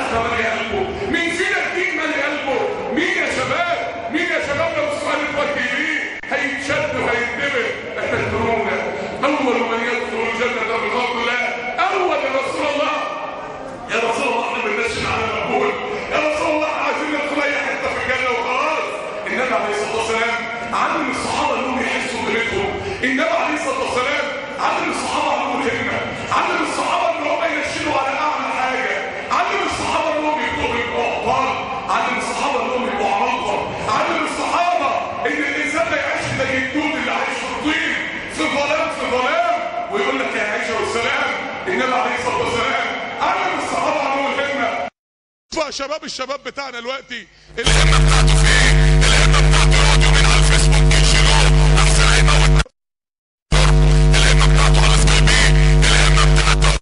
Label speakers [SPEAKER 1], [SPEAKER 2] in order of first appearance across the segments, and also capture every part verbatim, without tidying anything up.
[SPEAKER 1] الاخره مالي قلبه؟ مين فينا الدين مالي قلبه؟ مين يا شباب؟ مين يا شباب لو السؤال اتوجه ليه هيتشد وهينتبه؟ أتدرون اول من يدخل الجنه من خلق الله؟ اول يا رسول الله، يا رسول الله احنا بننشن على المقبول، يا رسول الله احنا عايزين ندخل اي حته في الجنه وخلاص. النبي عليه الصلاه والسلام علم الصحابه انهم يحسوا بقيمتهم. النبي عليه الصلاه والسلام علم الصحابه عنهم الهمه، علم الصحابه ان هم ينشنوا على اعلى حاجه، علم الصحابه انهم يبقوا ابطال، علم الصحابه انهم يبقوا عمالقه، علم الصحابه ان الانسان ما يعيش زي الدود اللي عايش في الطين في ظلام في ظلام ويقول لك يا عيشه والسلام. النبي عليه الصلاه والسلام علم الصحابه عنهم الهمه.
[SPEAKER 2] يا شباب الشباب بتاعنا دلوقتي الهمه بتاعته في ايه؟ الهمه بتاعته يقعد يومين على الفيسبوك ينشروه احسن هيموت. الهمه بتاعته على سكايبي، الهمه بتاعته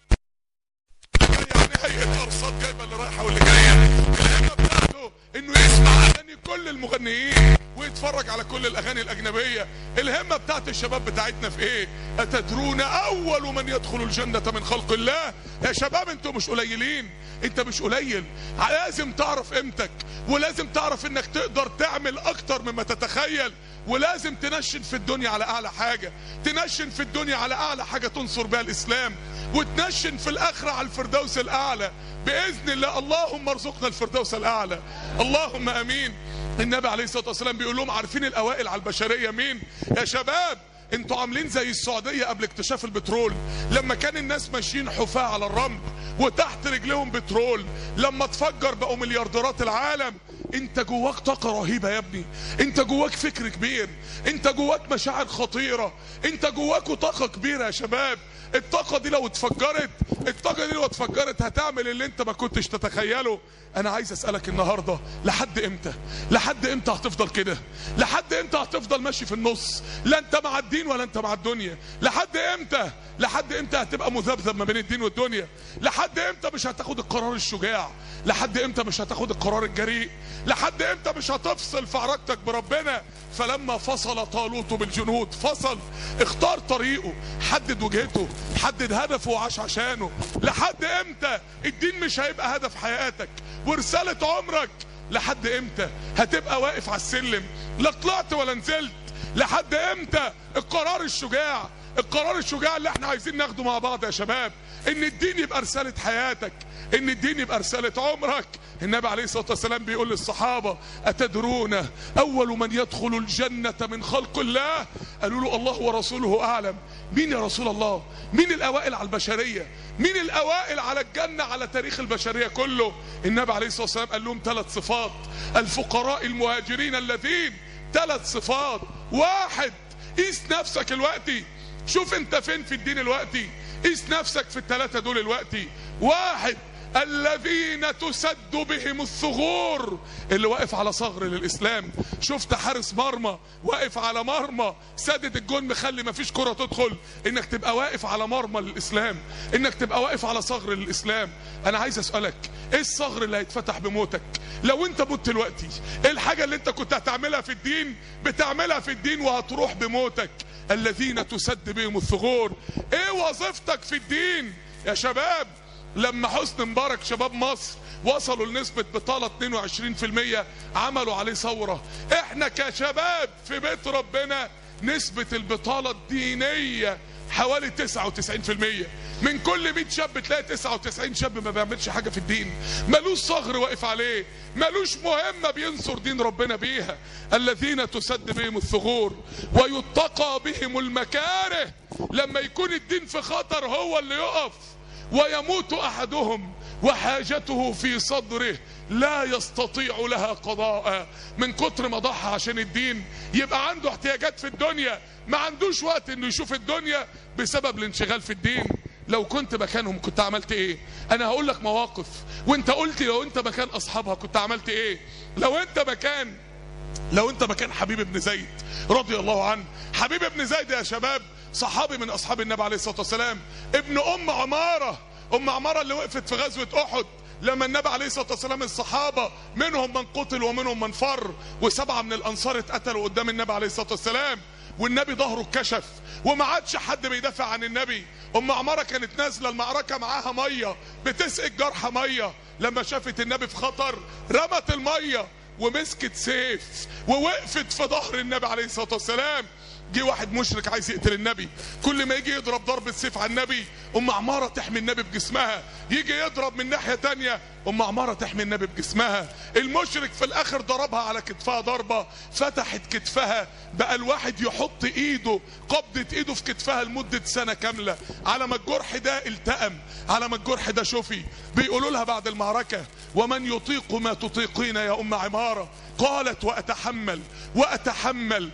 [SPEAKER 2] يعني هيئه ارصاد جايبه اللي رايحه واللي جايه. الهمه بتاعته انه يسمع اغاني كل المغنيين ويتفرج على كل الاغاني الاجنبيه. الهمه بتاعت الشباب بتاعتنا في ايه؟ اتدرون اول من يدخل الجنه من خلق الله؟ يا شباب انتوا مش قليلين، انت مش قليل، لازم تعرف قيمتك ولازم تعرف انك تقدر تعمل اكتر مما تتخيل، ولازم تنشن في الدنيا على اعلى حاجه، تنشن في الدنيا على اعلى حاجه تنصر بها الاسلام، وتنشن في الاخره على الفردوس الاعلى باذن الله. اللهم ارزقنا الفردوس الاعلى، اللهم امين. النبي عليه الصلاه والسلام بيقول لهم عارفين الاوائل على البشريه مين؟ يا شباب انتوا عاملين زي السعوديه قبل اكتشاف البترول، لما كان الناس ماشيين حفاة على الرمل وتحت رجلهم بترول، لما تفجر بقوا مليارديرات العالم. انت جواك طاقه رهيبه يا ابني، انت جواك فكر كبير، انت جواك مشاعر خطيره، انت جواك طاقه كبيره يا شباب. الطاقه دي لو اتفجرت، الطاقه دي لو اتفجرت هتعمل اللي انت ما كنتش تتخيله. انا عايز اسالك النهارده، لحد امتى؟ لحد امتى هتفضل كده؟ لحد امتى هتفضل ماشي في النص؟ لا انت مع الدين ولا انت مع الدنيا؟ لحد امتى؟ لحد امتى هتبقى مذبذب ما بين الدين والدنيا؟ لحد امتى مش هتاخد القرار الشجاع؟ لحد امتى مش هتاخد القرار الجريء؟ لحد امتى مش هتفصل في علاقتك بربنا؟ فلما فصل طالوت بالجنود، فصل، اختار طريقه، حدد وجهته، حدد هدفه وعاش عشانه. لحد امتى الدين مش هيبقى هدف حياتك ورسالة عمرك؟ لحد امتى هتبقى واقف على السلم لا طلعت ولا نزلت؟ لحد امتى القرار الشجاع، القرار الشجاع اللي احنا عايزين ناخده مع بعض يا شباب، ان الدين يبقى رسالة حياتك، ان الدين يبقى رسالة عمرك. النبي عليه الصلاة والسلام بيقول للصحابة اتدرون اول من يدخل الجنة من خلق الله؟ قالوا له الله ورسوله اعلم. مين يا رسول الله؟ مين الاوائل على البشرية؟ مين الاوائل على الجنة على تاريخ البشرية كله؟ النبي عليه الصلاة والسلام قال لهم ثلاث صفات، الفقراء المهاجرين الذين، ثلاث صفات. واحد، قيس نفسك الوقتي، شوف انت فين في الدين الوقتي، قيس نفسك في الثلاثة دول الوقتي. واحد، الذين تسد بهم الثغور، اللي واقف على ثغر للإسلام. شفت حارس مرمى واقف على مرمى سدد الجون مخلي ما فيش كرة تدخل، انك تبقى واقف على مرمى للإسلام، انك تبقى واقف على ثغر للإسلام. انا عايز اسألك، ايه الثغر اللي هيتفتح بموتك؟ لو انت مت دلوقتي، ايه الحاجة اللي انت كنت هتعملها في الدين بتعملها في الدين وهتروح بموتك؟ الذين تسد بهم الثغور. ايه وظيفتك في الدين يا شباب؟ لما حسني مبارك شباب مصر وصلوا لنسبة بطالة اتنين وعشرين في المية عملوا عليه ثورة. احنا كشباب في بيت ربنا نسبة البطالة الدينية حوالي تسعة وتسعين في المية. من كل مية شاب تلاقي تسعة وتسعين شاب ما بيعملش حاجة في الدين، ملوش ثغر واقف عليه، ملوش مهمة بينصر دين ربنا بيها. الذين تسد بهم الثغور ويتقى بهم المكاره. لما يكون الدين في خطر هو اللي يقف. ويموت احدهم وحاجته في صدره لا يستطيع لها قضاء. من كتر ما ضحى عشان الدين يبقى عنده احتياجات في الدنيا، ما عندوش وقت انه يشوف الدنيا بسبب الانشغال في الدين. لو كنت مكانهم كنت عملت ايه؟ انا هقول لك مواقف وانت قلت لو انت مكان اصحابها كنت عملت ايه. لو انت مكان لو انت مكان حبيب بن زيد رضي الله عنه. حبيب بن زيد يا شباب صحابي من اصحاب النبي عليه الصلاة والسلام، ابن ام عمارة. ام عمارة اللي وقفت في غزوة احد لما النبي عليه الصلاة والسلام الصحابة منهم من قتل ومنهم من فر، وسبعة من الانصار اتقتلوا قدام النبي عليه الصلاة والسلام. والنبي ظهره اتكشف وما عادش حد بيدافع عن النبي. ام عماره كانت نازله المعركه معاها ميه بتسقي الجرحى ميه، لما شافت النبي في خطر رمت الميه ومسكت سيف ووقفت في ظهر النبي عليه الصلاه والسلام. جه واحد مشرك عايز يقتل النبي، كل ما يجي يضرب ضربة سيف على النبي ام عمارة تحمي النبي بجسمها، يجي يضرب من ناحية تانية ام عمارة تحمي النبي بجسمها. المشرك في الاخر ضربها على كتفها ضربة فتحت كتفها، بقى الواحد يحط ايده قبضة ايده في كتفها لمدة سنة كاملة على ما الجرح ده التئم، على ما الجرح ده شفي. بيقولوا لها بعد المعركة ومن يطيق ما تطيقين يا ام عمارة؟ قالت واتحمل واتحمل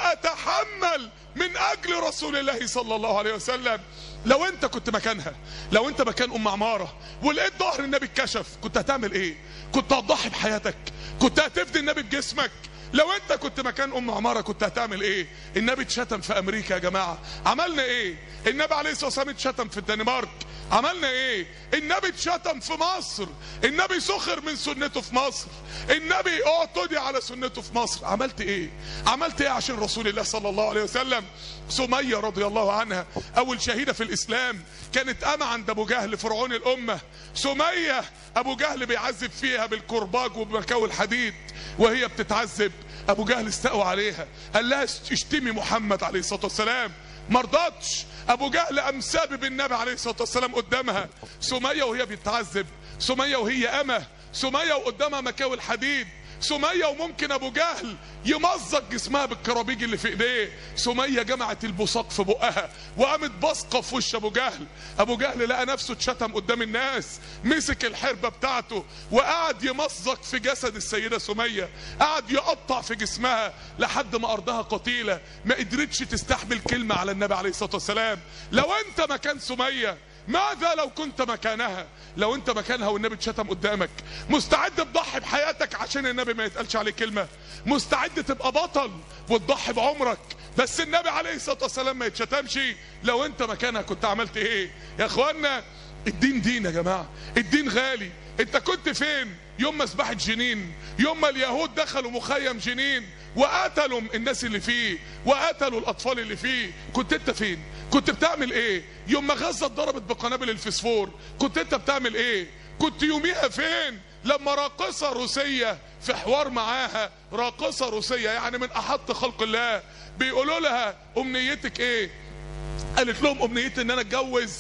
[SPEAKER 2] واتحمل من اجل رسول الله صلى الله عليه وسلم. لو انت كنت مكانها، لو انت مكان ام عمارة ولقيت ظهر النبي اتكشف كنت هتعمل ايه؟ كنت هتضحي بحياتك؟ كنت هتفدي النبي بجسمك؟ لو انت كنت مكان ام عمارة كنت هتعمل ايه؟ النبي اتشتم في امريكا يا جماعة، عملنا ايه؟ النبي عليه الصلاة والسلام اتشتم في الدنمارك، عملنا ايه؟ النبي اتشتم في مصر، النبي سخر من سنته في مصر، النبي اعتدي على سنته في مصر. عملت ايه؟ عملت ايه عشان رسول الله صلى الله عليه وسلم؟ سمية رضي الله عنها اول شهيدة في الاسلام، كانت قامة عند ابو جهل فرعون الامة. سمية ابو جهل بيعذب فيها بالكرباج وبمكاوي الحديد وهي بتتعذب، ابو جهل استقوى عليها قال لها اشتمي محمد عليه الصلاة والسلام، مرضتش. ابو جهل قام سابب النبي عليه الصلاة والسلام قدامها. سمية وهي بتتعذب، سمية وهي امة، سمية وقدامها مكاوي الحديد، سمية وممكن ابو جهل يمزق جسمها بالكرابيج اللي في ايديه. سمية جمعت البصاق في بقها وقامت بصقه في وش ابو جهل. ابو جهل لقى نفسه اتشتم قدام الناس، مسك الحربة بتاعته وقعد يمزق في جسد السيدة سمية، قعد يقطع في جسمها لحد ما ارضها قتيلة ما قدرتش تستحمل كلمة على النبي عليه الصلاة والسلام. لو انت مكان سمية ماذا لو كنت مكانها؟ لو انت مكانها والنبي اتشتم قدامك مستعد تضحي بحياتك عشان النبي ما يتقالش عليه كلمة؟ مستعد تبقى بطل وتضحي بعمرك بس النبي عليه الصلاة والسلام ما يتشتمش؟ لو انت مكانها كنت عملت ايه؟ يا اخوانا الدين دين يا جماعة، الدين غالي. انت كنت فين يوم ما سبحت جنين، يوم ما اليهود دخلوا مخيم جنين وقتلوا الناس اللي فيه وقتلوا الاطفال اللي فيه؟ كنت انت فين؟ كنت بتعمل ايه؟ يوم ما غزة اتضربت بقنابل الفسفور كنت انت بتعمل ايه؟ كنت يوميها فين لما راقصة روسية في حوار معاها، راقصة روسية يعني من احط خلق الله، بيقولوا لها امنيتك ايه؟ قالت لهم امنيتي ان انا اتجوز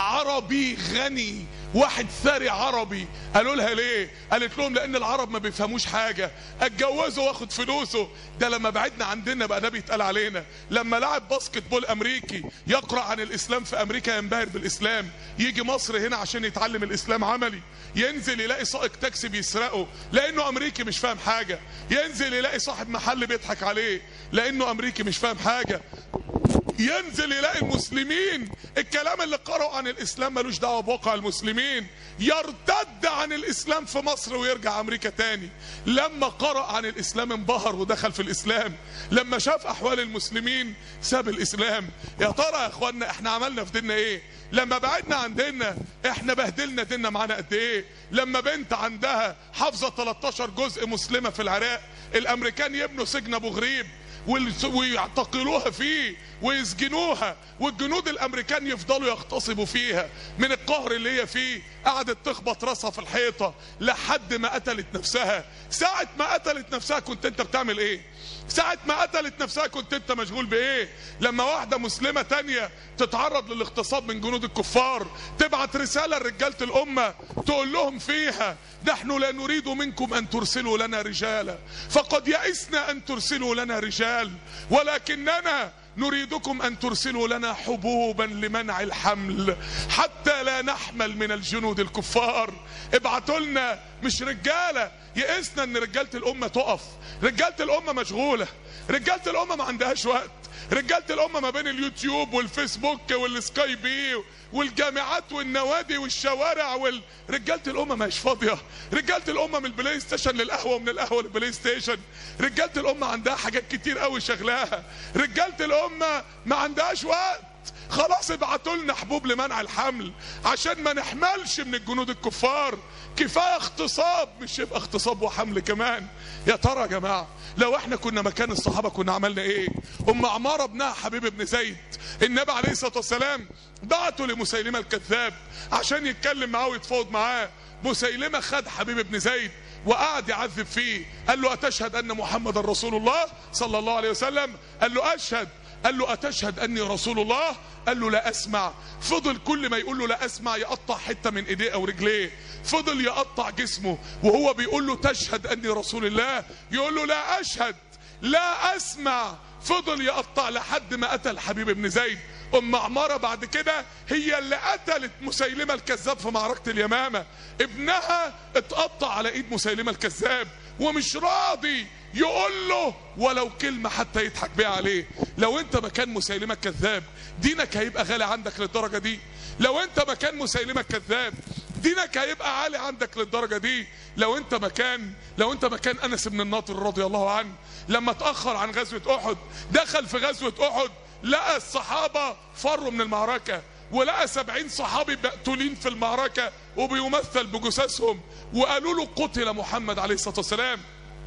[SPEAKER 2] عربي غني، واحد ثري عربي. قالوا لها ليه؟ قالت لهم لان العرب ما بيفهموش حاجه، اتجوزه واخد فلوسه. ده لما بعدنا عندنا بقى ده بيتقال علينا. لما لاعب باسكت بول امريكي يقرا عن الاسلام في امريكا ينبهر بالاسلام، يجي مصر هنا عشان يتعلم الاسلام عملي، ينزل يلاقي سائق تاكسي بيسرقه لانه امريكي مش فاهم حاجه، ينزل يلاقي صاحب محل بيضحك عليه لانه امريكي مش فاهم حاجه، ينزل يلاقي المسلمين الكلام اللي قرأوا عن الاسلام ملوش دعوه بواقع المسلمين، يرتد عن الاسلام في مصر ويرجع امريكا تاني. لما قرأ عن الاسلام انبهر ودخل في الاسلام، لما شاف احوال المسلمين ساب الاسلام. يا ترى يا اخوانا احنا عملنا في ديننا ايه؟ لما بعدنا عن ديننا احنا بهدلنا ديننا معانا قد ايه؟ لما بنت عندها حافظه تلتاشر جزء مسلمه في العراق، الامريكان يبنوا سجن ابو غريب ويعتقلوها فيه ويسجنوها، والجنود الامريكان يفضلوا يغتصبوا فيها من القهر اللي هي فيه، قعدت تخبط راسها في الحيطة لحد ما قتلت نفسها. ساعة ما قتلت نفسها كنت انت بتعمل ايه؟ ساعة ما قتلت نفسها كنت انت مشغول بايه؟ لما واحدة مسلمة تانية تتعرض للاغتصاب من جنود الكفار تبعت رسالة لرجالة الامة تقول لهم فيها نحن لا نريد منكم ان ترسلوا لنا رجالا فقد يئسنا ان ترسلوا لنا رجال ولكننا نريدكم ان ترسلوا لنا حبوبا لمنع الحمل حتى لا نحمل من الجنود الكفار. ابعتوا لنا مش رجاله. يئسنا ان رجاله الامه تقف، رجاله الامه مشغوله، رجاله الامه ما عندهاش وقت، رجاله الامه ما بين اليوتيوب والفيسبوك والسكاي بي والجامعات والنوادي والشوارع وال... رجاله الامه مش فاضيه، رجاله الامه من البلاي ستيشن للقهوه ومن القهوه للبلاي ستيشن، رجاله الامه عندها حاجات كتير قوي شغلاها، رجاله الامه ما عندهاش وقت، خلاص ابعتوا لنا حبوب لمنع الحمل عشان ما نحملش من الجنود الكفار، كفايه اغتصاب، مش يبقى اغتصاب وحمل كمان. يا ترى يا جماعه لو احنا كنا مكان الصحابه كنا عملنا ايه؟ ام عماره ابنها حبيب بن زيد، النبي عليه الصلاه والسلام بعته لمسيلمه الكذاب عشان يتكلم معاه ويتفاوض معاه. مسيلمه خد حبيب بن زيد وقعد يعذب فيه، قال له أتشهد أن محمد رسول الله صلى الله عليه وسلم؟ قال له أشهد. قال له أتشهد أني رسول الله؟ قال له لا أسمع. فضل كل ما يقول له لا أسمع يقطع حتة من إيديه أو رجليه، فضل يقطع جسمه وهو بيقول له تشهد أني رسول الله، يقول له لا أشهد لا أسمع، فضل يقطع لحد ما قتل حبيب بن زيد. ام عماره بعد كده هي اللي قتلت مسيلمه الكذاب في معركه اليمامه، ابنها اتقطع على ايد مسيلمه الكذاب ومش راضي يقول له ولو كلمه حتى يضحك بيها عليه. لو انت مكان مسيلمه الكذاب دينك هيبقى غالي عندك للدرجه دي؟ لو انت مكان مسيلمه الكذاب دينك هيبقى عالي عندك للدرجه دي؟ لو انت مكان لو انت مكان انس بن النضر رضي الله عنه لما اتاخر عن غزوه احد، دخل في غزوه احد لقى الصحابة فروا من المعركة، ولقى سبعين صحابي مقتولين في المعركة وبيمثل بجثثهم، وقالوا له قتل محمد عليه الصلاة والسلام.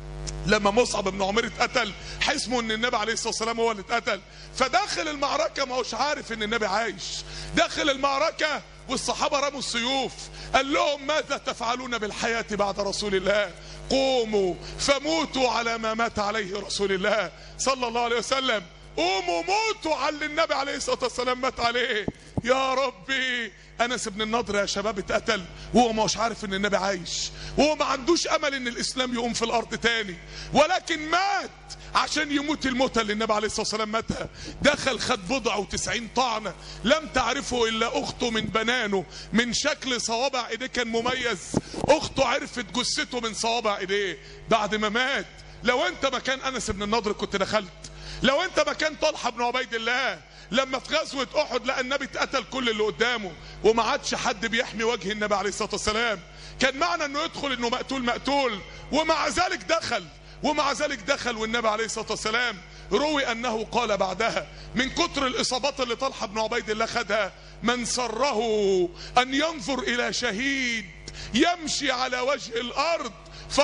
[SPEAKER 2] لما مصعب بن عمير اتقتل حسمه ان النبي عليه الصلاة والسلام هو اللي اتقتل، فداخل المعركة ما هوش عارف ان النبي عايش، داخل المعركة والصحابة رموا السيوف، قال لهم ماذا تفعلون بالحياة بعد رسول الله؟ قوموا فموتوا على ما مات عليه رسول الله صلى الله عليه وسلم، قوموا موتوا على اللي النبي عليه الصلاة والسلام مات عليه. يا ربي، انس بن النضر يا شباب اتقتل وهو مش عارف ان النبي عايش، وهو ما عندوش امل ان الاسلام يقوم في الارض تاني، ولكن مات عشان يموت الموتة اللي النبي عليه الصلاة والسلام ماتها. دخل خد بضع وتسعين طعنة لم تعرفه الا اخته من بنانه، من شكل صوابع ايديه كان مميز، اخته عرفت جثته من صوابع ايديه بعد ما مات. لو انت مكان انس بن النضر كنت دخلت، لو انت مكان طلحة بن عبيد الله لما في غزوة احد لقى النبي اتقتل كل اللي قدامه وما عادش حد بيحمي وجه النبي عليه الصلاة والسلام، كان معنى انه يدخل انه مقتول مقتول، ومع ذلك دخل ومع ذلك دخل والنبي عليه الصلاة والسلام روي انه قال بعدها من كتر الاصابات اللي طلحة بن عبيد الله خدها: من سره ان ينظر الى شهيد يمشي على وجه الارض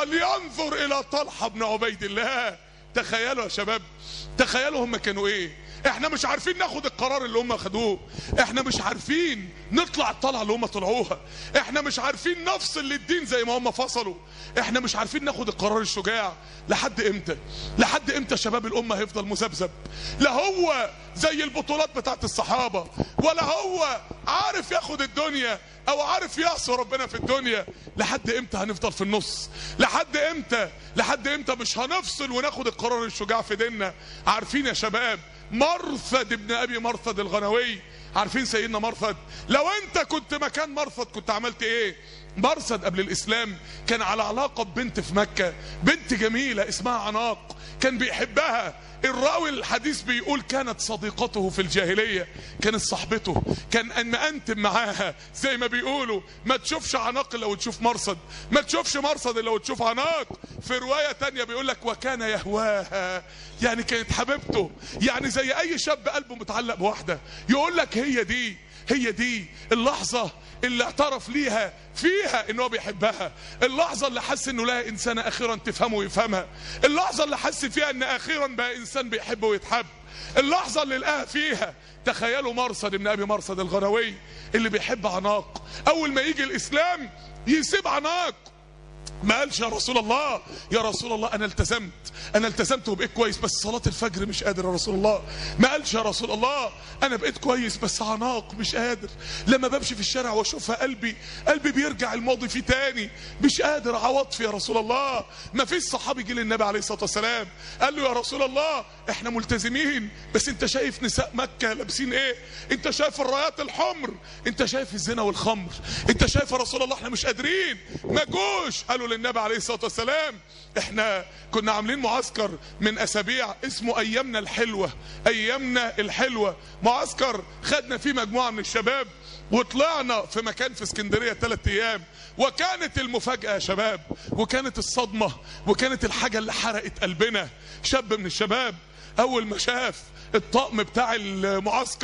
[SPEAKER 2] فلينظر الى طلحة بن عبيد الله. تخيلوا يا شباب، تخيلوا هم كانوا ايه؟ احنا مش عارفين ناخد القرار اللي هم خدوه، احنا مش عارفين نطلع الطلعه اللي هم طلعوها، احنا مش عارفين نفصل للدين زي ما هم فصلوا، احنا مش عارفين ناخد القرار الشجاع. لحد امتى؟ لحد امتى شباب الامه هيفضل مذبذب؟ لا هو زي البطولات بتاعت الصحابه، ولا هو عارف ياخد الدنيا او عارف يعصي ربنا في الدنيا. لحد امتى هنفضل في النص؟ لحد امتى؟ لحد امتى مش هنفصل وناخد القرار الشجاع في ديننا؟ عارفين يا شباب مرثد ابن ابي مرثد الغنوي، عارفين سيدنا مرثد؟ لو انت كنت مكان مرثد كنت عملت ايه؟ مرثد قبل الاسلام كان على علاقة ببنت في مكة، بنت جميلة اسمها عناق، كان بيحبها. الراوي الحديث بيقول كانت صديقته في الجاهلية، كانت صاحبته، كان مأنتم معاها زي ما بيقولوا. ما تشوفش عناق الا وتشوف مرصد، ما تشوفش مرصد الا وتشوف عناق. في رواية تانية بيقول لك وكان يهواها، يعني كانت حبيبته، يعني زي اي شاب قلبه متعلق بواحدة يقول لك هي دي هي دي اللحظة اللي اعترف ليها فيها انه بيحبها، اللحظة اللي حس انه لها انسانة اخيرا تفهمه ويفهمها، اللحظة اللي حس فيها ان اخيرا بقى انسان بيحب ويتحب، اللحظة اللي لقاها فيها. تخيلوا مرصد ابن ابي مرصد الغنوي اللي بيحب عناق، اول ما يجي الاسلام يسيب عناق. ما قالش يا رسول الله يا رسول الله انا التزمت انا التزمت وبقيت كويس بس صلاة الفجر مش قادر يا رسول الله. ما قالش يا رسول الله انا بقيت كويس بس عناق مش قادر، لما بمشي في الشارع واشوفها قلبي قلبي بيرجع الماضي فيه تاني، مش قادر عوضفي يا رسول الله. ما فيش صحابي جه للنبي عليه الصلاة والسلام قال له يا رسول الله احنا ملتزمين بس انت شايف نساء مكة لابسين ايه، انت شايف الرايات الحمر، انت شايف الزنا والخمر، انت شايف يا رسول الله احنا مش قادرين. ما جوش قالوا للنبي عليه الصلاة والسلام احنا كنا عاملين معسكر من اسابيع اسمه ايامنا الحلوة، ايامنا الحلوة، معسكر خدنا فيه مجموعة من الشباب وطلعنا في مكان في اسكندرية ثلاث ايام، وكانت المفاجأة يا شباب وكانت الصدمة وكانت الحاجة اللي حرقت قلبنا. شاب من الشباب اول ما شاف الطقم بتاع المعسكر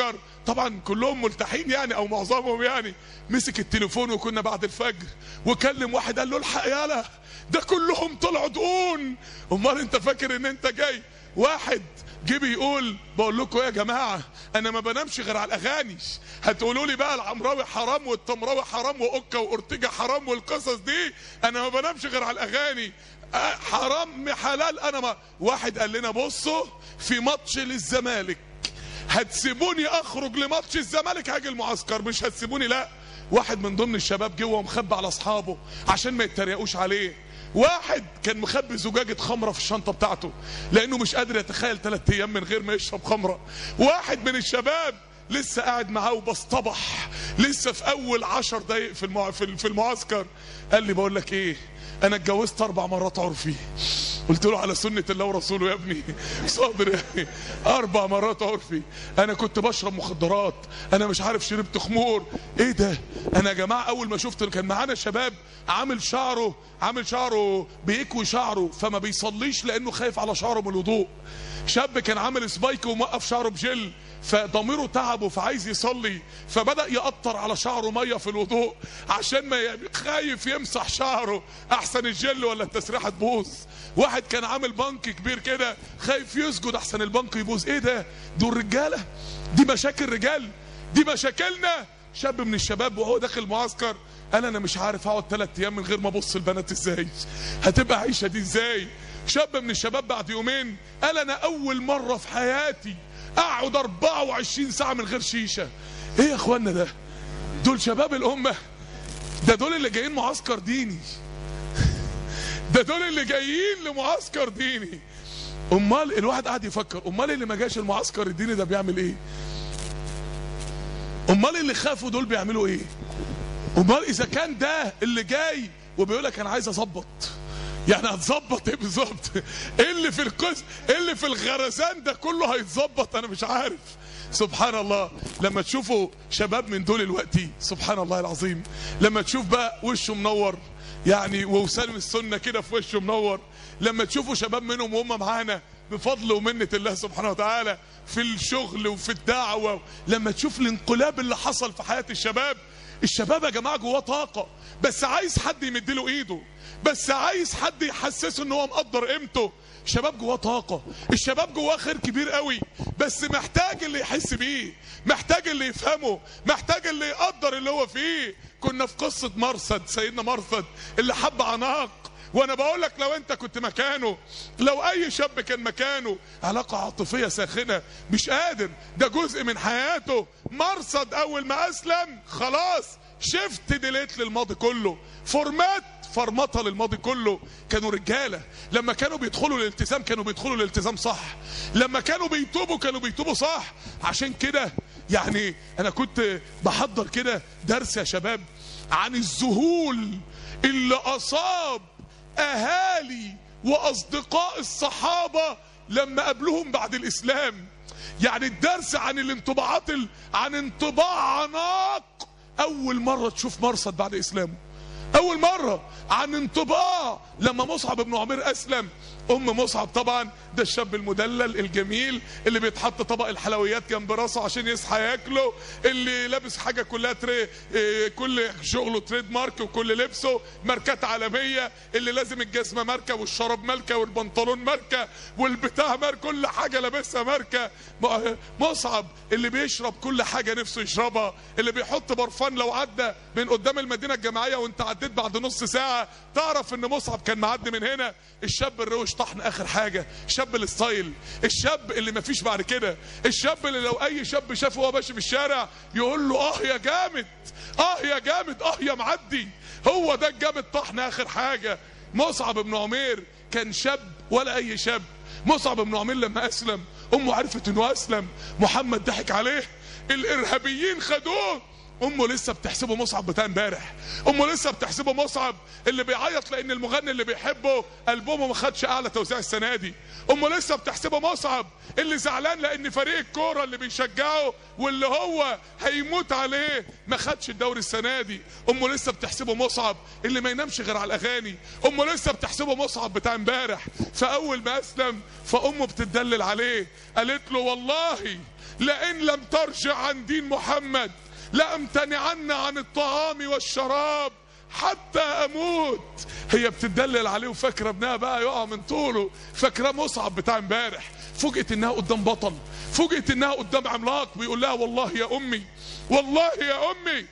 [SPEAKER 2] طبعا كلهم ملتحين يعني او معظمهم يعني، مسك التليفون وكنا بعد الفجر وكلم واحد قال له الحق يالا ده كلهم طلعوا دقون. امال انت فاكر ان انت جاي؟ واحد جه بيقول بقول لكم يا جماعه انا ما بنامش غير على الاغاني. هتقولوا لي بقى العمراوي حرام والتمراوي حرام واوكا واورتيجا حرام والقصص دي، انا ما بنامش غير على الاغاني. حرام حلال انا ما. واحد قال لنا بصوا في ماتش للزمالك هتسيبوني اخرج لماتش الزمالك هاجي المعسكر، مش هتسيبوني لا. واحد من ضمن الشباب جوه ومخبي على اصحابه عشان ما يتريقوش عليه. واحد كان مخبي زجاجة خمرة في الشنطة بتاعته لانه مش قادر يتخيل ثلاث ايام من غير ما يشرب خمرة. واحد من الشباب لسه قاعد معاه وبصطبح لسه في اول عشر دقايق في المع... في المعسكر، قال لي بقول لك ايه انا اتجوزت اربع مرات عرفي. قلت له على سنة الله ورسوله يا ابني صادر يا ابني، اربع مرات عرفي. انا كنت بشرب مخدرات، انا مش عارف شربت خمور. ايه ده؟ انا يا جماعة اول ما شفت كان معانا شباب عامل شعره عامل شعره بيكوي شعره فما بيصليش لانه خايف على شعره من الوضوء. شاب كان عامل سبايك وموقف شعره بجل فضميره تعبه فعايز يصلي فبدأ يقطر على شعره مية في الوضوء عشان ما خايف يمسح شعره احسن الجل ولا التسريحة تبوظ. واحد كان عامل بنك كبير كده خايف يسجد احسن البنك يبوظ. ايه ده؟ دول رجالة؟ دي مشاكل رجال؟ دي مشاكلنا؟ شاب من الشباب وهو داخل معسكر قال انا مش عارف اقعد ثلاث ايام من غير ما ابص البنات ازاي، هتبقى عيشة دي ازاي؟ شاب من الشباب بعد يومين قال انا اول مرة في حياتي اقعد اربعة وعشرين ساعة من غير شيشة. ايه يا اخوانا ده؟ دول شباب الامة؟ ده دول اللي جايين معسكر ديني، ده دول اللي جايين لمعسكر ديني. امال الواحد قاعد يفكر امال اللي ما جاش المعسكر الديني ده بيعمل ايه؟ امال اللي خافوا دول بيعملوا ايه؟ امال اذا كان ده اللي جاي وبيقول لك انا عايز اظبط، يعني هتظبط ايه بالظبط؟ ايه اللي في القسم ايه اللي في الغرزان ده كله هيتظبط؟ انا مش عارف. سبحان الله. لما تشوفوا شباب من دول الوقتي سبحان الله العظيم، لما تشوف بقى وشه منور يعني ووسام السنه كده في وشه منور، لما تشوفوا شباب منهم وهم معانا بفضل ومنة الله سبحانه وتعالى في الشغل وفي الدعوه، لما تشوف الانقلاب اللي حصل في حياه الشباب. الشباب يا جماعه جواه طاقه بس عايز حد يمدله ايده، بس عايز حد يحسسه ان هو مقدر قيمته. الشباب جواه طاقه، الشباب جواه خير كبير قوي بس محتاج اللي يحس بيه، محتاج اللي يفهمه، محتاج اللي يقدر اللي هو فيه. كنا في قصه مرصد، سيدنا مرصد اللي حب عناق، وانا بقول لك لو انت كنت مكانه، لو اي شاب كان مكانه، علاقه عاطفيه ساخنه مش قادر، ده جزء من حياته. مرصد اول ما اسلم خلاص شفت ديليت للماضي كله، فورمات فرمطه للماضي كله. كانوا رجاله لما كانوا بيدخلوا الالتزام كانوا بيدخلوا الالتزام صح، لما كانوا بيتوبوا كانوا بيتوبوا صح. عشان كده يعني انا كنت بحضر كده درس يا شباب عن الذهول اللي اصاب اهالي واصدقاء الصحابه لما قابلوهم بعد الاسلام. يعني الدرس عن الانطباعات ال... عن انطباع عناق اول مره تشوف مرصد بعد اسلامه، اول مره عن انطباع لما مصعب بن عمير اسلم. ام مصعب طبعا ده الشاب المدلل الجميل اللي بيتحط طبق الحلويات جنب راسه عشان يصحى ياكله، اللي لابس حاجه كلها تري اه كل شغله تريد مارك وكل لبسه ماركات عالميه، اللي لازم الجزمه ماركه والشراب ماركه والبنطلون ماركه والبتاع ماركه، كل حاجه لابسها ماركه. مصعب اللي بيشرب كل حاجه نفسه يشربها، اللي بيحط برفان لو عدى من قدام المدينه الجامعيه وانت عديت بعد نص ساعه تعرف ان مصعب كان معدي من هنا. الشاب الروش طحن اخر حاجه، شاب الستايل، الشاب اللي مفيش بعد كده، الشاب اللي لو اي شاب شافه وهو ماشي في الشارع يقول له اه يا جامد، اه يا جامد، اه يا معدي. هو ده الجامد، طحن اخر حاجه. مصعب بن عمير كان شاب ولا اي شاب. مصعب بن عمير لما اسلم امه عرفت انه اسلم، محمد ضحك عليه، الارهابيين خدوه. امه لسه بتحسبه مصعب بتاع امبارح، امه لسه بتحسبه مصعب اللي بيعيط لان المغني اللي بيحبه البومه ما خدش اعلى توزيع السنه دي، امه لسه بتحسبه مصعب اللي زعلان لان فريق الكوره اللي بيشجعه واللي هو هيموت عليه ما خدش الدوري السنه دي، امه لسه بتحسبه مصعب اللي ما ينامش غير على الاغاني، امه لسه بتحسبه مصعب بتاع امبارح. فاول ما اسلم فامه بتدلل عليه، قالت له والله لئن لم ترجع عن دين محمد لأمتنعن عن الطعام والشراب حتى اموت. هي بتدلل عليه وفاكره ابنها بقى يقع من طوله، فاكره مصعب بتاع امبارح. فوجئت انها قدام بطل، فوجئت انها قدام عملاق بيقول لها والله يا امي، والله يا امي،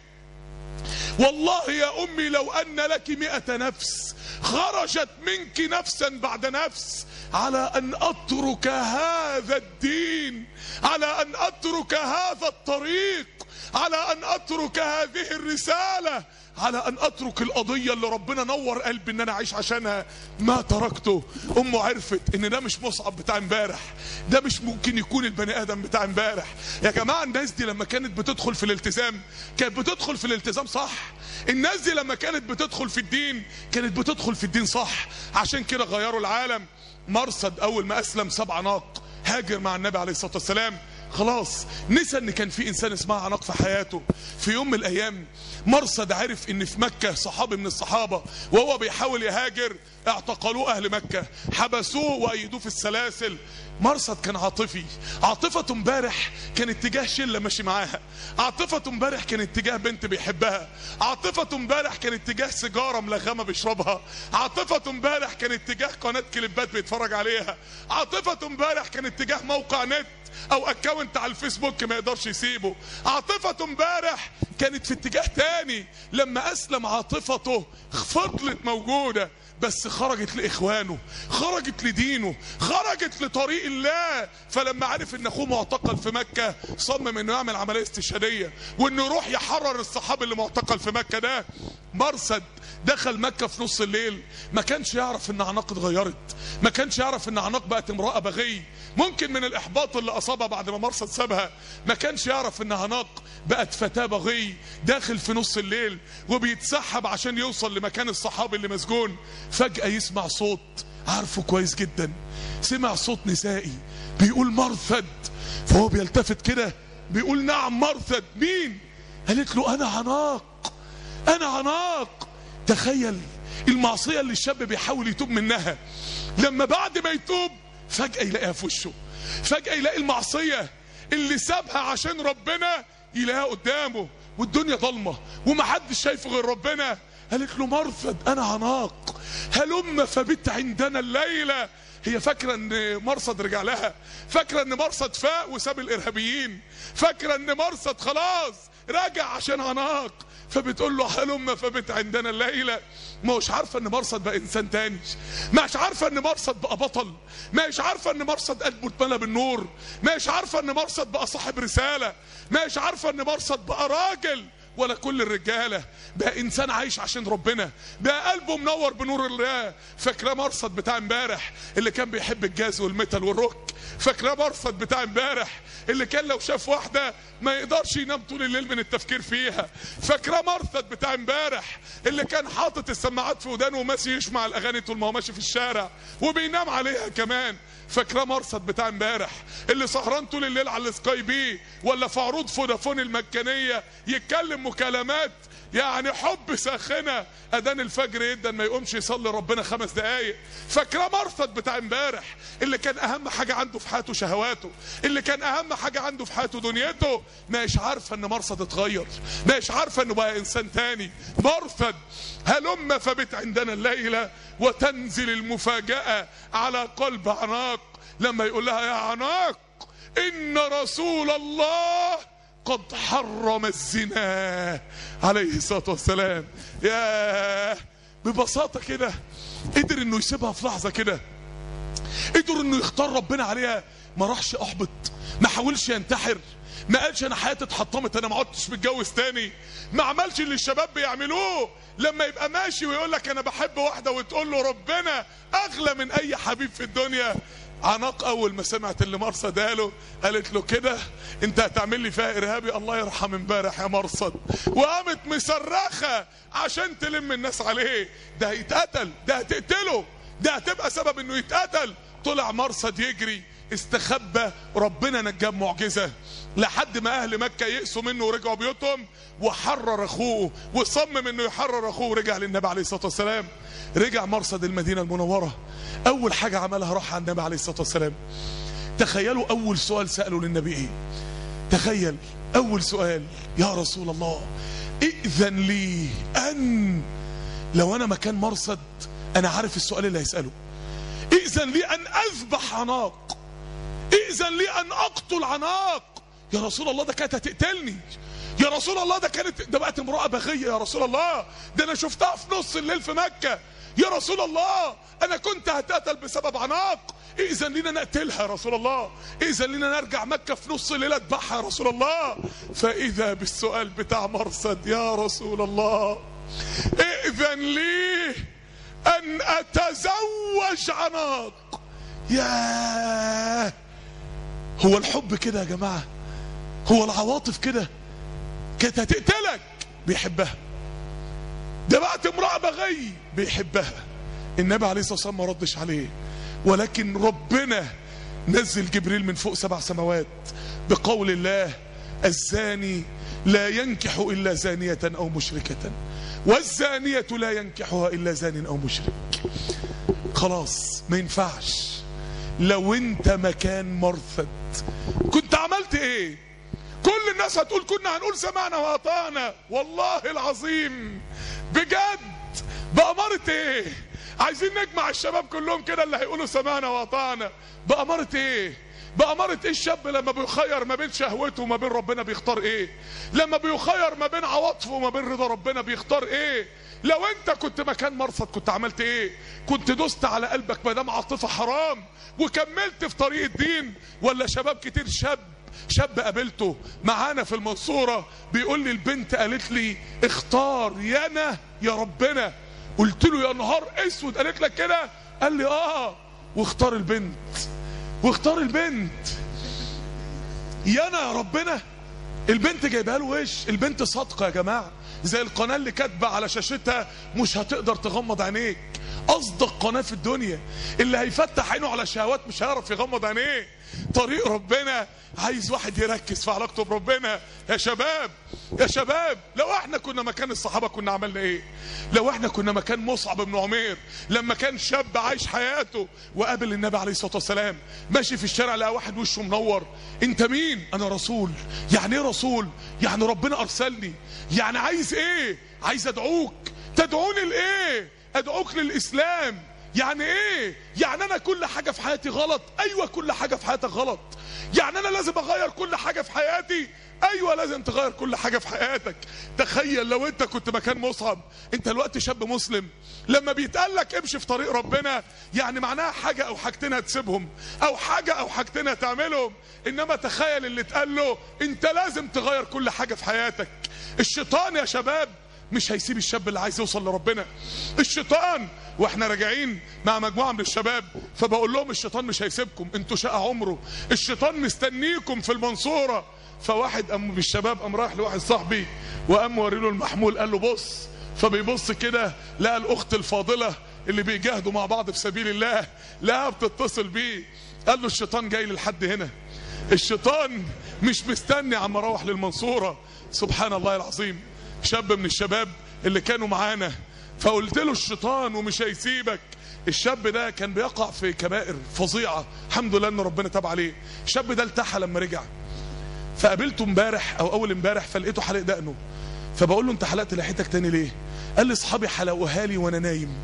[SPEAKER 2] والله يا امي لو ان لك مئة نفس خرجت منك نفسا بعد نفس على ان اترك هذا الدين، على ان اترك هذا الطريق، على ان اترك هذه الرسالة، على ان اترك القضية اللي ربنا نور قلبي ان انا اعيش عشانها، ما تركته. امه عرفت ان ده مش مصعب بتاع امبارح، ده مش ممكن يكون البني ادم بتاع امبارح. يا جماعة الناس دي لما كانت بتدخل في الالتزام كانت بتدخل في الالتزام صح. الناس دي لما كانت بتدخل في الدين كانت بتدخل في الدين صح. عشان كده غيروا العالم. مرصد اول ما اسلم سبع عناق، هاجر مع النبي عليه الصلاة والسلام، خلاص نسى ان كان في انسان اسمها عناق في حياته. في يوم من الايام مرصد عرف ان في مكة صحابي من الصحابة وهو بيحاول يهاجر اعتقلوه اهل مكة، حبسوه وايدوه في السلاسل. مرصد كان عاطفي، عاطفته امبارح كان اتجاه شلة ماشي معاها، عاطفته امبارح كان اتجاه بنت بيحبها، عاطفته امبارح كان اتجاه سيجارة ملغمة بيشربها، عاطفته امبارح كان اتجاه قناة كليبات بيتفرج عليها، عاطفته امبارح كان اتجاه موقع نت او اكاونت على الفيسبوك ما يقدرش يسيبه، عاطفته امبارح كانت في اتجاه تاني. لما اسلم عاطفته فضلت موجودة بس خرجت لاخوانه، خرجت لدينه، خرجت لطريق الله. فلما عرف ان اخوه معتقل في مكة صمم انه يعمل عملية استشهادية وانه يروح يحرر الصحابي اللي معتقل في مكة ده. مرصد دخل مكة في نص الليل، ما كانش يعرف ان عناق اتغيرت، ما كانش يعرف ان عناق بقت امرأة بغي. ممكن من الاحباط اللي اصابها بعد ما مرصد سابها ما كانش يعرف ان عناق بقت فتاة بغي. داخل في نص الليل وبيتسحب عشان يوصل لمكان الصحابي اللي مسجون، فجأة يسمع صوت عارفه كويس جدا، سمع صوت نسائي بيقول مرثد. فهو بيلتفت كده بيقول نعم مرثد. مين؟ قالت له انا عناق، انا عناق. تخيل المعصية اللي الشاب بيحاول يتوب منها، لما بعد ما يتوب فجأة يلاقيها في وشه، فجأة يلاقي المعصية اللي سابها عشان ربنا يلاقيها قدامه والدنيا ضلمة ومحدش شايفه غير ربنا. قالت له مرثد انا عناق هلم فبت عندنا الليلة. هي فاكرة ان مرصد رجع لها، فاكرة ان مرصد فاق وساب الارهابيين، فاكرة ان مرصد خلاص راجع عشان عناق، فبتقول له هلم فبت عندنا الليلة. ما هوش عارفة ان مرصد بقى انسان تاني، مش عارفة ان مرصد بقى بطل، مش عارفة ان مرصد قلبه اتملى بالنور، مش عارفة ان مرصد بقى صاحب رسالة، مش عارفة ان مرصد بقى راجل ولا كل الرجالة، بقى انسان عايش عشان ربنا، بقى قلبه منور بنور الله. فاكرة مرصد بتاع امبارح اللي كان بيحب الجاز والميتال والروك، فاكرة مرصد بتاع امبارح اللي كان لو شاف واحدة ما يقدرش ينام طول الليل من التفكير فيها، فاكرة مرصد بتاع امبارح اللي كان حاطط السماعات في ودانه وماشي يسمع الاغاني طول ما هو ماشي في الشارع وبينام عليها كمان، فاكرة مرصد بتاع امبارح اللي سهران طول الليل على السكاي بي ولا في عروض فودافون المجانية يتكلم مكالمات يعني حب ساخنة، اذان الفجر يدا ما يقومش يصلي ربنا خمس دقايق. فاكرة مرصد بتاع امبارح اللي كان اهم حاجة عنده في حياته شهواته، اللي كان اهم حاجة عنده في حياته دنيته، مش عارفة ان مرصد اتغير، مش عارفة انه بقى انسان تاني. مرصد هلم فبت عندنا الليلة وتنزل المفاجأة على قلب عناق لما يقول لها يا عناق ان رسول الله قد حرم الزنا عليه الصلاة والسلام. يا ببساطة كده قدر انه يسيبها في لحظة كده، قدر انه يختار ربنا عليها، ما راحش احبط، ما حاولش ينتحر، ما قالش انا حياتي اتحطمت انا ما عدتش متجوز تاني، ما عملش اللي الشباب بيعملوه لما يبقى ماشي ويقول لك انا بحب واحدة وتقول له ربنا اغلى من اي حبيب في الدنيا. عناق اول ما سمعت اللي مرصد قاله قالت له كده انت هتعمل لي فيها ارهابي، الله يرحم امبارح يا مرصد، وقامت مصرخه عشان تلم الناس عليه، ده هيتقتل، ده هتقتله، ده هتبقى سبب انه يتقتل. طلع مرصد يجري استخبى، ربنا نجاه بمعجزه لحد ما اهل مكة يئسوا منه ورجعوا بيوتهم، وحرر اخوه وصمم انه يحرر اخوه ورجع للنبي عليه الصلاة والسلام. رجع مرصد المدينة المنورة، اول حاجة عملها راح على النبي عليه الصلاة والسلام. تخيلوا اول سؤال سأله للنبي ايه؟ تخيل اول سؤال، يا رسول الله ائذن لي ان، لو انا مكان مرصد انا عارف السؤال اللي هيسأله، ائذن لي ان اذبح عناق، ائذن لي ان اقتل عناق. يا رسول الله ده كانت هتقتلني، يا رسول الله ده كانت ده بقت امرأة بغية، يا رسول الله ده انا شفتها في نص الليل في مكة، يا رسول الله انا كنت هتقتل بسبب عناق، ائذن لنا نقتلها يا رسول الله، ائذن لنا نرجع مكة في نص الليل اذبحها يا رسول الله. فاذا بالسؤال بتاع مرصد، يا رسول الله ائذن لي ان اتزوج عناق. ياه، هو الحب كده يا جماعة؟ هو العواطف كده؟ كانت هتقتلك بيحبها، ده بقت امرأة بغي بيحبها. النبي عليه الصلاة والسلام ما ردش عليه، ولكن ربنا نزل جبريل من فوق سبع سماوات بقول الله: الزاني لا ينكح إلا زانية أو مشركة، والزانية لا ينكحها إلا زان أو مشرك. خلاص ما ينفعش. لو انت مكان مرثد كنت عملت ايه؟ كل الناس هتقول كنا هنقول سمعنا وأطعنا، والله العظيم بجد بأمارة ايه؟ عايزين نجمع الشباب كلهم كده اللي هيقولوا سمعنا وأطعنا. بأمارة ايه؟ بأمارة ايه الشاب لما بيخير ما بين شهوته وما بين ربنا بيختار ايه؟ لما بيخير ما بين عواطفه وما بين رضا ربنا بيختار ايه؟ لو انت كنت مكان مرصد كنت عملت ايه؟ كنت دوست على قلبك ما دام عاطفه حرام وكملت في طريق الدين؟ ولا شباب كتير، شاب شاب قابلته معانا في المنصورة بيقول لي البنت قالت لي اختار يا انا يا ربنا. قلت له يا نهار اسود، قالت لك كده؟ قال لي اه، واختار البنت، واختار البنت يا انا يا ربنا. البنت جايبها له وش، البنت صادقه يا جماعه، زي القناه اللي كاتبه على شاشتها مش هتقدر تغمض عينيك. اصدق قناه في الدنيا، اللي هيفتح عينه على شهوات مش هيعرف يغمض عينيه. طريق ربنا عايز واحد يركز في علاقته بربنا. يا شباب يا شباب، لو احنا كنا مكان الصحابه كنا عملنا ايه؟ لو احنا كنا مكان مصعب بن عمير لما كان شاب عايش حياته وقابل النبي عليه الصلاه والسلام ماشي في الشارع لقى واحد وشه منور، انت مين؟ انا رسول. يعني ايه رسول؟ يعني ربنا ارسلني. يعني عايز ايه؟ عايز ادعوك. تدعوني لايه؟ ادعوك للاسلام. يعني ايه؟ يعني انا كل حاجة في حياتي غلط؟ ايوه كل حاجة في حياتك غلط. يعني انا لازم اغير كل حاجة في حياتي؟ ايوه لازم تغير كل حاجة في حياتك. تخيل لو انت كنت مكان مصعب، انت دلوقتي شاب مسلم لما بيتقال لك امشي في طريق ربنا يعني معناها حاجة او حاجتين هتسيبهم او حاجة او حاجتين هتعملهم. انما تخيل اللي اتقال له انت لازم تغير كل حاجة في حياتك. الشيطان يا شباب مش هيسيب الشاب اللي عايز يوصل لربنا. الشيطان، واحنا راجعين مع مجموعه من الشباب فبقول لهم الشيطان مش هيسيبكم، انتوا شقى عمره، الشيطان مستنيكم في المنصوره. فواحد قام بالشباب قام رايح لواحد صاحبي وقام وري له المحمول، قال له بص. فبيبص كده لقى الاخت الفاضله اللي بيجاهدوا مع بعض في سبيل الله لقاها بتتصل بيه. قال له الشيطان جاي لي لحد هنا، الشيطان مش مستني عم اروح للمنصوره. سبحان الله العظيم. شاب من الشباب اللي كانوا معانا فقلت له الشيطان ومش هيسيبك. الشاب ده كان بيقع في كبائر فظيعه، الحمد لله ان ربنا تاب عليه. الشاب ده التحى لما رجع، فقابلته امبارح او اول امبارح فلقيته حلق دقنه. فبقول له انت حلقت لحيتك تاني ليه؟ قال لي اصحابي حلقوها لي وانا نايم،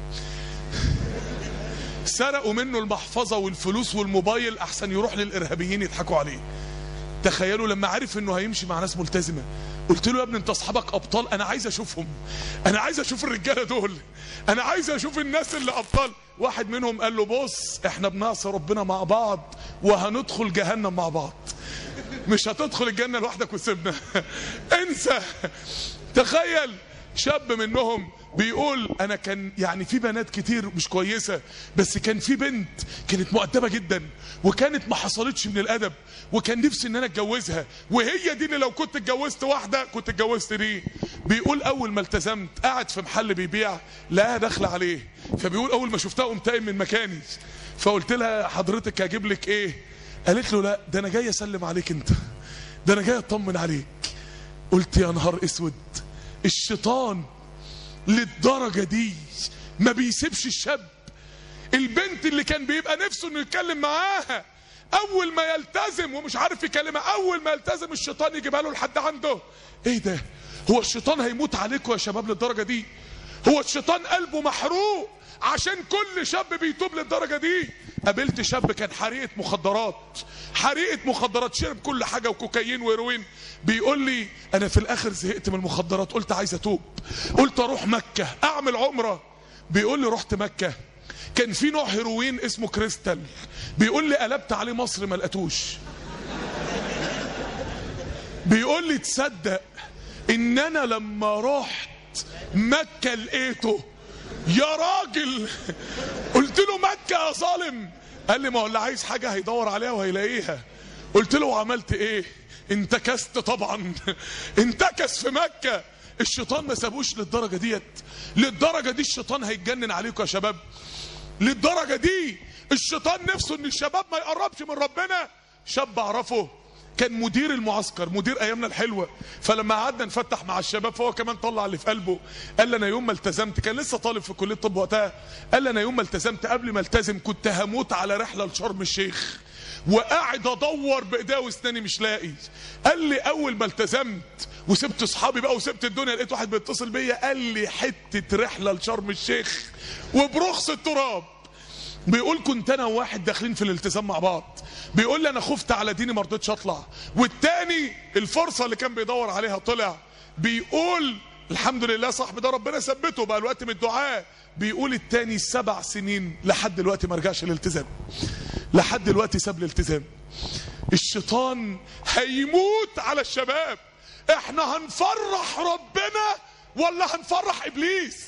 [SPEAKER 2] سرقوا منه المحفظه والفلوس والموبايل احسن يروح للارهابيين يضحكوا عليه. تخيلوا لما عرف انه هيمشي مع ناس ملتزمه. قلت له يا ابني انت اصحابك ابطال، انا عايز اشوفهم، انا عايز اشوف الرجاله دول، انا عايز اشوف الناس اللي ابطال. واحد منهم قال له بص احنا بنعصي ربنا مع بعض وهندخل جهنم مع بعض، مش هتدخل الجنه لوحدك وسيبنا. انسى. تخيل شاب منهم بيقول انا كان يعني في بنات كتير مش كويسه، بس كان في بنت كانت مؤدبه جدا وكانت ما حصلتش من الادب وكان نفسي ان انا اتجوزها، وهي دي اللي لو كنت اتجوزت واحده كنت اتجوزت دي. بيقول اول ما التزمت قاعد في محل بيبيع لقاها داخله عليه، فبيقول اول ما شفتها قمت قايم من مكاني فقلت لها حضرتك هجيب لك ايه؟ قالت له لا ده انا جاي اسلم عليك انت، ده انا جاي اطمن عليك. قلت يا نهار اسود، الشيطان للدرجة دي ما بيسيبش الشاب. البنت اللي كان بيبقى نفسه انه يتكلم معاها اول ما يلتزم ومش عارف يكلمها، اول ما يلتزم الشيطان يجيبها له لحد عنده. ايه ده؟ هو الشيطان هيموت عليكم يا شباب للدرجه دي؟ هو الشيطان قلبه محروق عشان كل شاب بيتوب للدرجه دي؟ قابلت شاب كان حريقه مخدرات، حريقه مخدرات، شرب كل حاجه وكوكايين وهيروين. بيقول لي انا في الاخر زهقت من المخدرات، قلت عايز اتوب، قلت اروح مكه اعمل عمره. بيقول لي رحت مكه كان في نوع هيروين اسمه كريستال، بيقول لي قلبت عليه مصر ما لقيتوش. بيقول لي تصدق ان انا لما رحت مكه لقيته؟ يا راجل قلت له مكه يا ظالم. قال لي ما هو اللي عايز حاجه هيدور عليها وهيلاقيها. قلت له وعملت ايه؟ انتكست طبعا. انتكس في مكه. الشيطان ما سابوش للدرجه ديت. للدرجه دي الشيطان هيتجنن عليكم يا شباب. للدرجه دي الشيطان نفسه ان الشباب ما يقربش من ربنا. شاب اعرفه كان مدير المعسكر، مدير ايامنا الحلوه، فلما قعدنا نفتح مع الشباب فهو كمان طلع اللي في قلبه. قال لي انا يوم ما التزمت، كان لسه طالب في كليه الطب وقتها، قال لي انا يوم ما التزمت قبل ما التزم كنت هموت على رحله لشرم الشيخ وقاعد ادور بايديا واسناني مش لاقي. قال لي اول ما التزمت وسبت اصحابي بقى وسبت الدنيا لقيت واحد بيتصل بيا قال لي حته رحله لشرم الشيخ وبرخص التراب. بيقول كنت انا وواحد داخلين في الالتزام مع بعض، بيقول لي انا خفت على ديني ما رضيتش اطلع، والتاني الفرصه اللي كان بيدور عليها طلع. بيقول الحمد لله صاحبي ده ربنا ثبته بقى الوقت من الدعاء. بيقول التاني سبع سنين لحد دلوقتي ما رجعش الالتزام، لحد دلوقتي ساب الالتزام. الشيطان هيموت على الشباب. احنا هنفرح ربنا ولا هنفرح ابليس؟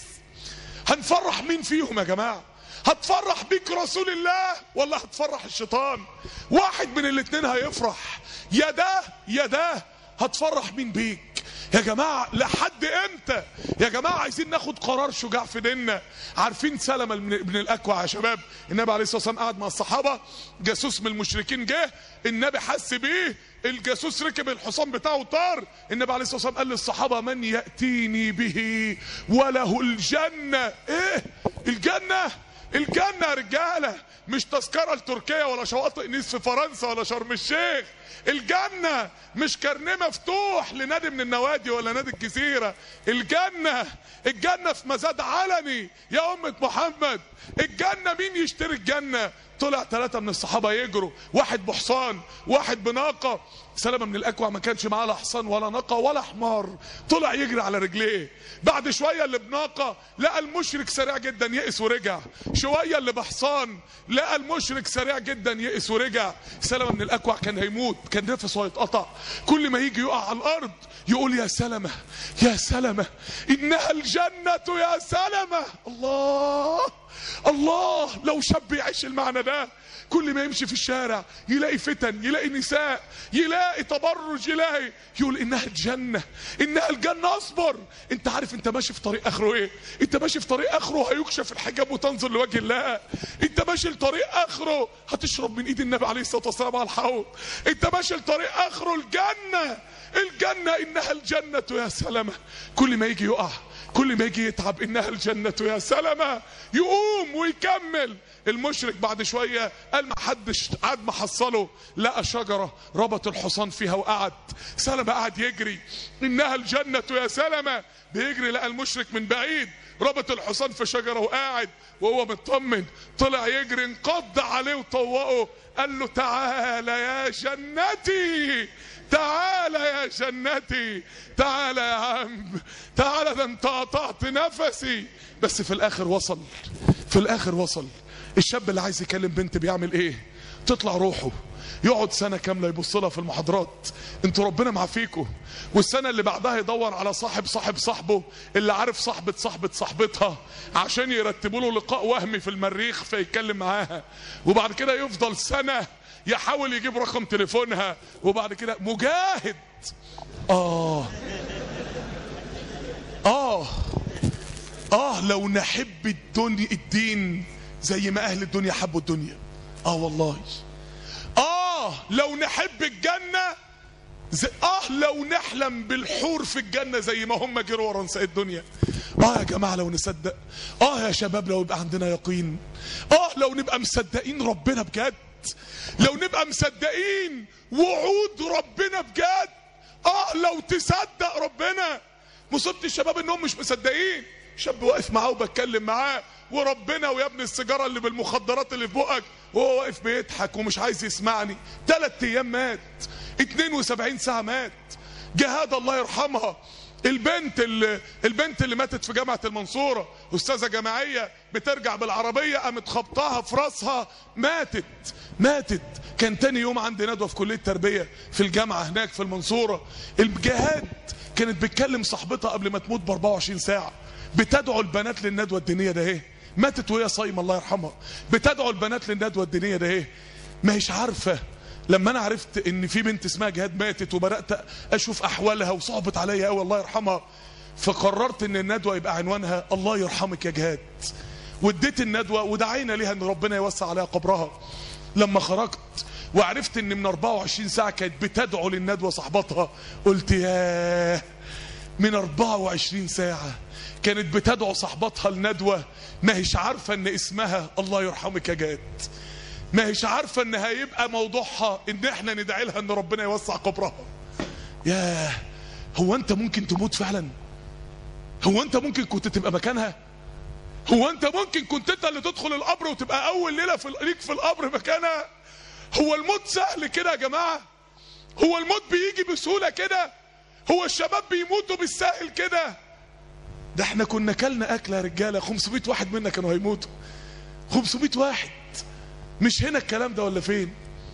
[SPEAKER 2] هنفرح مين فيهم يا جماعه؟ هتفرح بيك رسول الله ولا هتفرح الشيطان؟ واحد من الاتنين هيفرح، يا ده يا ده. هتفرح مين بيك يا جماعه؟ لحد امتى يا جماعه؟ عايزين ناخد قرار شجاع في ديننا. عارفين سلمة بن الاكوع يا شباب؟ النبي عليه الصلاه والسلام قعد مع الصحابه، جاسوس من المشركين جه، النبي حس بيه، الجاسوس ركب الحصان بتاعه وطار. النبي عليه الصلاه والسلام قال للصحابه من ياتيني به وله الجنه. ايه الجنه؟ الجنة يا رجالة مش تذكرة لتركيا ولا شواطئ نيس في فرنسا ولا شرم الشيخ. الجنة مش كارنيه مفتوح لنادي من النوادي ولا نادي الجزيرة. الجنة الجنة في مزاد علني يا أمة محمد. الجنة مين يشتري الجنة؟ طلع ثلاثة من الصحابة يجروا، واحد بحصان واحد بناقة. سلمة من الأكوع ما كانش معاه لا حصان ولا ناقة ولا حمار، طلع يجري على رجليه. بعد شوية اللي بناقة لقى المشرك سريع جدا يئس ورجع، شوية اللي بحصان لقى المشرك سريع جدا يئس ورجع. سلمة من الأكوع كان هيموت، كان نفسه هيتقطع. كل ما يجي يقع على الأرض يقول يا سلمة يا سلمة إنها الجنة يا سلمة. الله الله، لو شاب يعيش المعنى ده كل ما يمشي في الشارع يلاقي فتن، يلاقي نساء، يلاقي تبرج، يلاقي يقول انها الجنة انها الجنة. اصبر، انت عارف انت ماشي في طريق اخره ايه؟ انت ماشي في طريق اخره هيكشف الحجاب وتنظر لوجه الله. انت ماشي لطريق اخره هتشرب من ايد النبي عليه الصلاة والسلام على الحوض. انت ماشي لطريق اخره الجنة. الجنة انها الجنة يا سلمة. كل ما يجي يقع، كل ما يجي يتعب انها الجنة يا سلمة، يقوم ويكمل. المشرك بعد شوية قال ما حدش قعد محصله، لقى شجرة ربط الحصان فيها وقعد. سلمة قعد يجري انها الجنة يا سلمة، بيجري لقى المشرك من بعيد ربط الحصان في شجرة وقاعد وهو مطمن. طلع يجري انقض عليه وطوقه، قال له تعالى يا جنتي، تعالى يا جنتي، تعالى يا عم، تعالى ده انت قطعت نفسي. بس في الاخر وصل، في الاخر وصل. الشاب اللي عايز يكلم بنت بيعمل ايه؟ تطلع روحه يقعد سنة كاملة يبص لها في المحاضرات، انتوا ربنا معافيكم، والسنة اللي بعدها يدور على صاحب صاحب صاحبه اللي عارف صاحبة صاحبة صاحبتها عشان يرتبوا له لقاء وهمي في المريخ فيتكلم معاها، وبعد كده يفضل سنة يحاول يجيب رقم تليفونها، وبعد كده مجاهد. آه آه آه لو نحب الدنيا الدين زي ما أهل الدنيا حبوا الدنيا. آه والله. آه لو نحب الجنة زي آه لو نحلم بالحور في الجنة زي ما هم جروا ورا نساء الدنيا. آه يا جماعة لو نصدق، آه يا شباب لو يبقى عندنا يقين، آه لو نبقى مصدقين ربنا بجد. لو نبقى مصدقين وعود ربنا بجد. اه لو تصدق ربنا. مصيبة الشباب انهم مش مصدقين. شاب واقف معاه وبتكلم معاه وربنا ويا ابن السيجاره اللي بالمخدرات اللي في بقك، وهو واقف بيضحك ومش عايز يسمعني. ثلاث ايام مات، اتنين وسبعين ساعه مات. جهاد الله يرحمها، البنت اللي البنت اللي ماتت في جامعه المنصوره، استاذه جامعيه بترجع بالعربيه قامت خبطاها في راسها ماتت. ماتت كان تاني يوم عندي ندوه في كليه التربيه في الجامعه هناك في المنصوره. الجهاد كانت بتكلم صاحبتها قبل ما تموت ب أربعة وعشرين ساعه، بتدعو البنات للندوه الدينيه ده ايه. ماتت وهي صايمه الله يرحمها، بتدعو البنات للندوه الدينيه ده ايه. ما هيش عارفه. لما انا عرفت ان في بنت اسمها جهاد ماتت وبدات اشوف احوالها وصعبت عليا قوي الله يرحمها، فقررت ان الندوه يبقى عنوانها الله يرحمك يا جهاد. واديت الندوه ودعينا ليها ان ربنا يوسع عليها قبرها. لما خرجت وعرفت ان من أربعة وعشرين ساعه كانت بتدعو للندوه صاحبتها، قلت ياه، من أربعة وعشرين ساعه كانت بتدعو صاحبتها الندوه، ما هيش عارفه ان اسمها الله يرحمك يا جهاد. ما هيش عارفه ان هيبقى موضوعها ان احنا ندعي لها ان ربنا يوسع قبرها. ياه، هو انت ممكن تموت فعلا؟ هو انت ممكن كنت تبقى مكانها؟ هو انت ممكن كنت انت اللي تدخل القبر وتبقى اول ليله في ليك في القبر مكانها؟ هو الموت سهل كده يا جماعه؟ هو الموت بيجي بسهوله كده؟ هو الشباب بيموتوا بالسهل كده؟ ده احنا كنا كلنا اكل يا رجاله، خمسمائة واحد منا كانوا هيموتوا. خمسمائة واحد. مش هنا الكلام ده ولا فين؟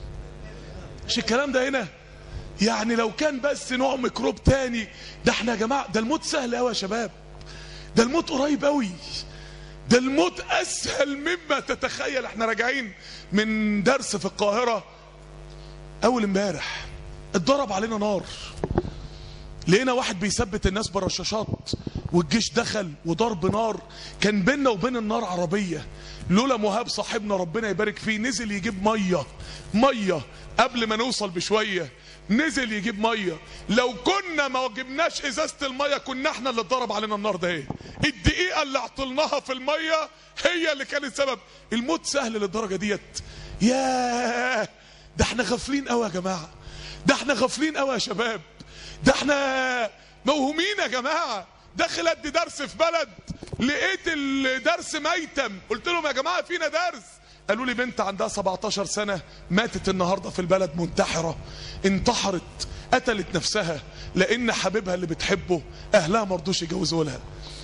[SPEAKER 2] مش الكلام ده هنا؟ يعني لو كان بس نوع ميكروب تاني. ده احنا يا جماعه ده الموت سهل قوي يا شباب. ده الموت قريب قوي. ده الموت اسهل مما تتخيل. احنا راجعين من درس في القاهره اول امبارح، اتضرب علينا نار. لقينا واحد بيثبت الناس برشاشات والجيش دخل وضرب نار. كان بيننا وبين النار عربيه. لولا مهاب صاحبنا ربنا يبارك فيه نزل يجيب ميه ميه قبل ما نوصل بشويه، نزل يجيب ميه. لو كنا ما جبناش ازازه الميه كنا احنا اللي اتضرب علينا النار ده. ايه الدقيقه اللي عطلناها في الميه هي اللي كانت سبب. الموت سهل للدرجه ديت؟ ياه، ده احنا غافلين قوي يا جماعه. ده احنا غافلين قوي يا شباب. ده احنا موهومين يا جماعه. داخل ادي درس في بلد، لقيت الدرس ميتم. قلت لهم يا جماعه فينا درس. قالوا لي بنت عندها سبعتاشر سنه ماتت النهارده في البلد منتحره. انتحرت، قتلت نفسها لان حبيبها اللي بتحبه اهلها ما رضوش يجوزوا لها.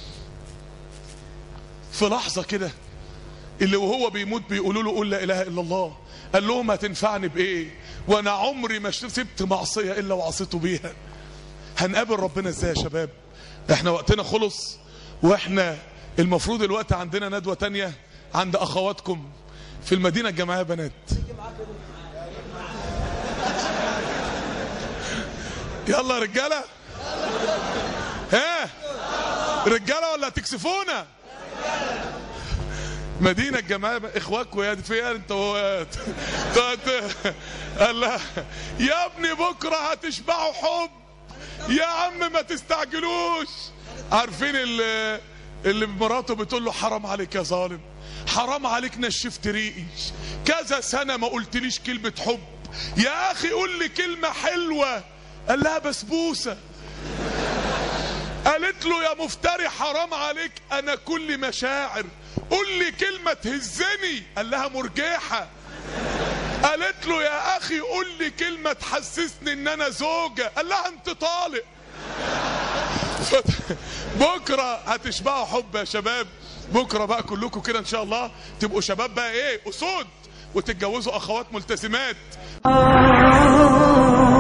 [SPEAKER 2] في لحظه كده اللي وهو بيموت بيقولوا له قول لا اله الا الله. قال لهم هتنفعني بايه وانا عمري ما سبت معصيه الا وعصيته بيها. هنقابل ربنا ازاي يا شباب؟ احنا وقتنا خلص، واحنا المفروض الوقت عندنا ندوه تانية عند اخواتكم في المدينه الجامعيه بنات. يلا يا رجاله، ها رجاله ولا هتكسفونا؟ مدينه الجامعيه اخواتكم يا فين انت هو الله يا ابني بكره هتشبعوا حب يا عم، ما تستعجلوش. عارفين اللي اللي مراته بتقول له حرام عليك يا ظالم، حرام عليك نشفت ريقي كذا سنه ما قلتليش كلمه حب، يا اخي قول لي كلمه حلوه. قال لها بسبوسه. قالت له يا مفتري حرام عليك انا كل مشاعر، قول لي كلمه تهزني. قال لها مرجحه. قالت له يا اخي قول لي كلمه تحسسني ان انا زوجه. قال لها انت طالق. بكره هتشبعوا حب يا شباب. بكره بقى كلكم كده ان شاء الله تبقوا شباب بقى ايه اسود، وتتجوزوا اخوات ملتزمات.